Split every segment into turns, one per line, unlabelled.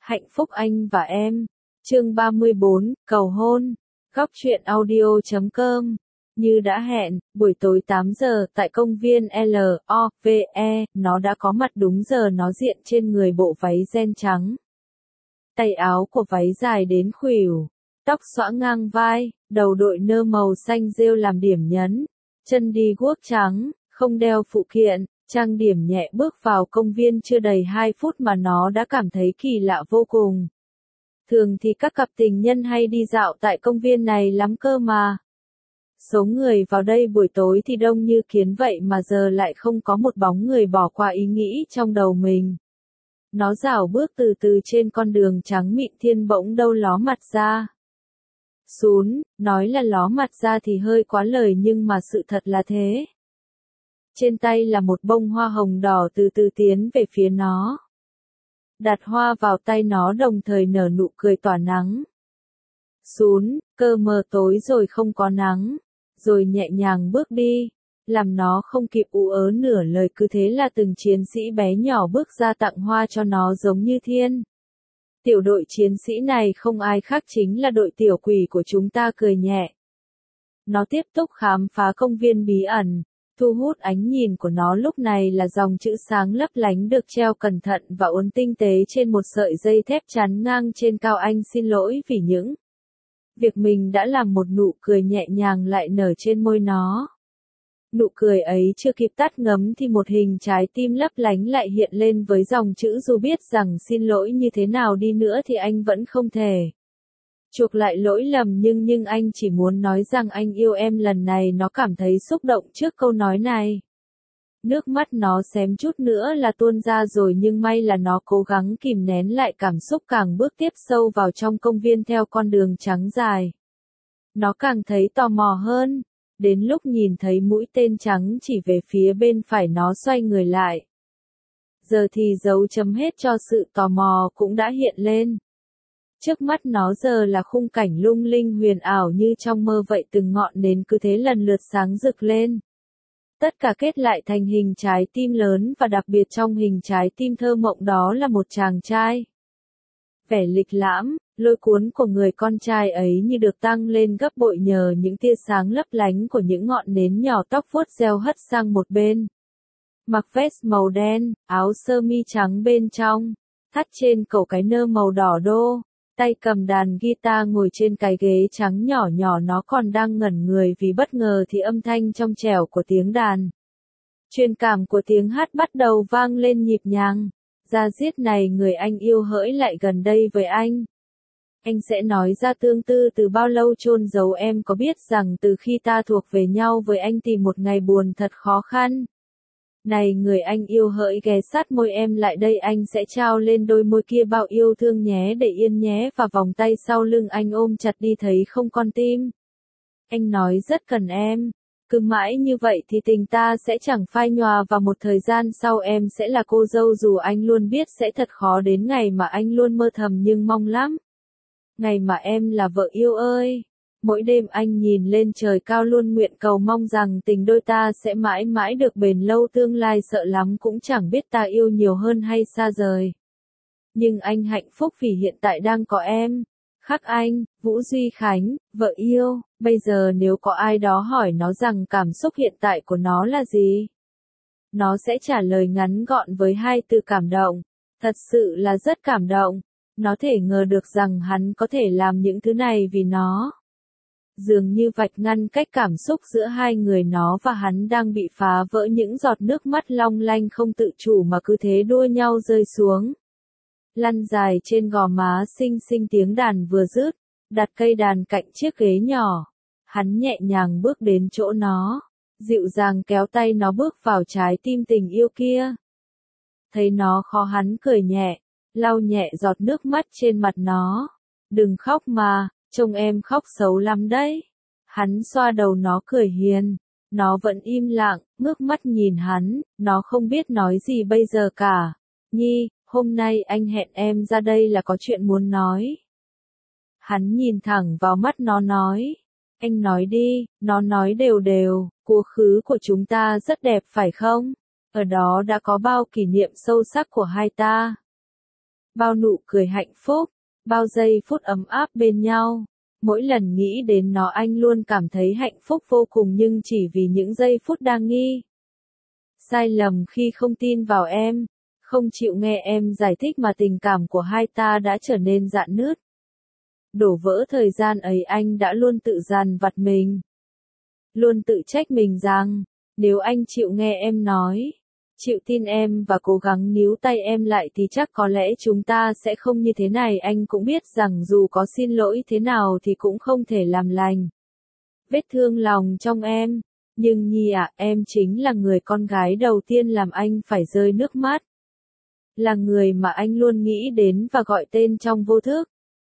Hạnh phúc anh và em. Chương 34, cầu hôn. Góc truyện audio.com. Như đã hẹn, buổi tối 8 giờ, tại công viên LOVE, nó đã có mặt đúng giờ nó diện trên người bộ váy ren trắng. Tay áo của váy dài đến khuỷu, tóc xõa ngang vai, đầu đội nơ màu xanh rêu làm điểm nhấn, chân đi guốc trắng, không đeo phụ kiện, trang điểm nhẹ bước vào công viên chưa đầy 2 phút mà nó đã cảm thấy kỳ lạ vô cùng. Thường thì các cặp tình nhân hay đi dạo tại công viên này lắm cơ mà. Số người vào đây buổi tối thì đông như kiến vậy mà giờ lại không có một bóng người bỏ qua ý nghĩ trong đầu mình. Nó rảo bước từ từ trên con đường trắng mịn thiên bỗng đâu ló mặt ra. Nói là ló mặt ra thì hơi quá lời nhưng mà sự thật là thế. Trên tay là một bông hoa hồng đỏ từ từ tiến về phía nó. Đặt hoa vào tay nó đồng thời nở nụ cười tỏa nắng. Cơ mờ tối rồi không có nắng, rồi nhẹ nhàng bước đi, làm nó không kịp ú ớ nửa lời cứ thế là từng chiến sĩ bé nhỏ bước ra tặng hoa cho nó giống như thiên. Tiểu đội chiến sĩ này không ai khác chính là đội tiểu quỷ của chúng ta cười nhẹ. Nó tiếp tục khám phá công viên bí ẩn. Thu hút ánh nhìn của nó lúc này là dòng chữ sáng lấp lánh được treo cẩn thận và uốn tinh tế trên một sợi dây thép chắn ngang trên cao. Anh xin lỗi vì những việc mình đã làm. Một nụ cười nhẹ nhàng lại nở trên môi nó. Nụ cười ấy chưa kịp tắt ngấm thì một hình trái tim lấp lánh lại hiện lên với dòng chữ dù biết rằng xin lỗi như thế nào đi nữa thì anh vẫn không thể chuộc lại lỗi lầm nhưng anh chỉ muốn nói rằng anh yêu em. Lần này nó cảm thấy xúc động trước câu nói này. Nước mắt nó xém chút nữa là tuôn ra rồi nhưng may là nó cố gắng kìm nén lại cảm xúc càng bước tiếp sâu vào trong công viên theo con đường trắng dài. Nó càng thấy tò mò hơn. Đến lúc nhìn thấy mũi tên trắng chỉ về phía bên phải nó xoay người lại. Giờ thì dấu chấm hết cho sự tò mò cũng đã hiện lên. Trước mắt nó giờ là khung cảnh lung linh huyền ảo như trong mơ vậy, từng ngọn nến cứ thế lần lượt sáng rực lên. Tất cả kết lại thành hình trái tim lớn và đặc biệt trong hình trái tim thơ mộng đó là một chàng trai. Vẻ lịch lãm, lôi cuốn của người con trai ấy như được tăng lên gấp bội nhờ những tia sáng lấp lánh của những ngọn nến nhỏ. Tóc vuốt reo hất sang một bên. Mặc vest màu đen, áo sơ mi trắng bên trong, thắt trên cổ cái nơ màu đỏ đô. Tay cầm đàn guitar ngồi trên cái ghế trắng nhỏ nhỏ. Nó còn đang ngẩn người vì bất ngờ thì âm thanh trong trẻo của tiếng đàn, truyền cảm của tiếng hát bắt đầu vang lên nhịp nhàng. Da diết này người anh yêu hỡi lại gần đây với anh. Anh sẽ nói ra tương tư từ bao lâu chôn giấu. Em có biết rằng từ khi ta thuộc về nhau với anh thì một ngày buồn thật khó khăn. Này người anh yêu hỡi ghé sát môi em lại đây, anh sẽ trao lên đôi môi kia bao yêu thương nhé, để yên nhé, và vòng tay sau lưng anh ôm chặt đi thấy không con tim. Anh nói rất cần em. Cứ mãi như vậy thì tình ta sẽ chẳng phai nhòa và một thời gian sau em sẽ là cô dâu. Dù anh luôn biết sẽ thật khó đến ngày mà anh luôn mơ thầm nhưng mong lắm. Ngày mà em là vợ yêu ơi. Mỗi đêm anh nhìn lên trời cao luôn nguyện cầu mong rằng tình đôi ta sẽ mãi mãi được bền lâu. Tương lai sợ lắm cũng chẳng biết ta yêu nhiều hơn hay xa rời. Nhưng anh hạnh phúc vì hiện tại đang có em. Khắc Anh, Vũ Duy Khánh, vợ yêu. Bây giờ nếu có ai đó hỏi nó rằng cảm xúc hiện tại của nó là gì, nó sẽ trả lời ngắn gọn với 2 từ: cảm động. Thật sự là rất cảm động. Nó thể ngờ được rằng hắn có thể làm những thứ này vì nó. Dường như vạch ngăn cách cảm xúc giữa hai người nó và hắn đang bị phá vỡ. Những giọt nước mắt long lanh không tự chủ mà cứ thế đua nhau rơi xuống. Lăn dài trên gò má xinh xinh. Tiếng đàn vừa dứt, đặt cây đàn cạnh chiếc ghế nhỏ. Hắn nhẹ nhàng bước đến chỗ nó, dịu dàng kéo tay nó bước vào trái tim tình yêu kia. Thấy nó khó hắn cười nhẹ, lau nhẹ giọt nước mắt trên mặt nó. Đừng khóc mà, trông em khóc xấu lắm đấy. Hắn xoa đầu nó cười hiền. Nó vẫn im lặng, ngước mắt nhìn hắn, nó không biết nói gì bây giờ cả. Nhi, hôm nay anh hẹn em ra đây là có chuyện muốn nói. Hắn nhìn thẳng vào mắt nó nói. Anh nói đi. Nó nói đều đều, quá khứ của chúng ta rất đẹp phải không? Ở đó đã có bao kỷ niệm sâu sắc của hai ta. bao nụ cười hạnh phúc, bao giây phút ấm áp bên nhau. Mỗi lần nghĩ đến nó anh luôn cảm thấy hạnh phúc vô cùng nhưng chỉ vì những giây phút đa nghi. Sai lầm khi không tin vào em, không chịu nghe em giải thích mà tình cảm của hai ta đã trở nên rạn nứt. Đổ vỡ thời gian ấy anh đã luôn tự dằn vặt mình. Luôn tự trách mình rằng, nếu anh chịu nghe em nói, chịu tin em và cố gắng níu tay em lại thì chắc có lẽ chúng ta sẽ không như thế này. Anh cũng biết rằng dù có xin lỗi thế nào thì cũng không thể làm lành vết thương lòng trong em. Nhưng Nhi ạ, em chính là người con gái đầu tiên làm anh phải rơi nước mắt. Là người mà anh luôn nghĩ đến và gọi tên trong vô thức.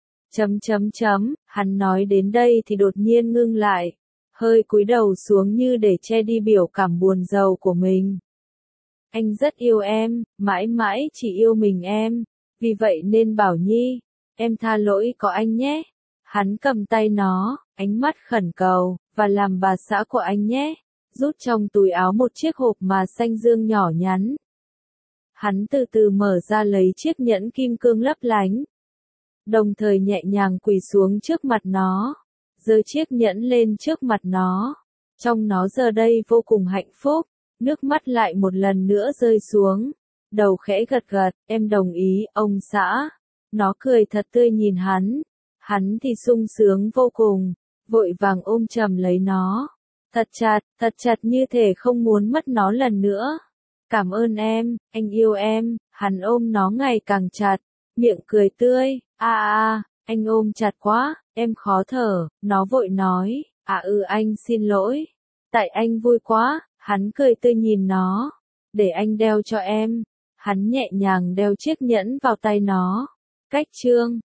Hắn nói đến đây thì đột nhiên ngưng lại, hơi cúi đầu xuống như để che đi biểu cảm buồn rầu của mình. Anh rất yêu em, mãi mãi chỉ yêu mình em, vì vậy nên bảo Nhi, em tha lỗi có anh nhé. Hắn cầm tay nó, ánh mắt khẩn cầu, và làm bà xã của anh nhé. Rút trong túi áo một chiếc hộp mà xanh dương nhỏ nhắn. Hắn từ từ mở ra lấy chiếc nhẫn kim cương lấp lánh. Đồng thời nhẹ nhàng quỳ xuống trước mặt nó, giơ chiếc nhẫn lên trước mặt nó. Trong nó giờ đây vô cùng hạnh phúc, nước mắt lại một lần nữa rơi xuống. Đầu khẽ gật gật, em đồng ý, ông xã. Nó cười thật tươi nhìn hắn. Hắn thì sung sướng vô cùng, vội vàng ôm chầm lấy nó. Thật chặt như thể không muốn mất nó lần nữa. Cảm ơn em, anh yêu em. Hắn ôm nó ngày càng chặt, miệng cười tươi. Anh ôm chặt quá, em khó thở. Nó vội nói, anh xin lỗi. Tại anh vui quá. Hắn cười tươi nhìn nó. Để anh đeo cho em. Hắn nhẹ nhàng đeo chiếc nhẫn vào tay nó. Cách chương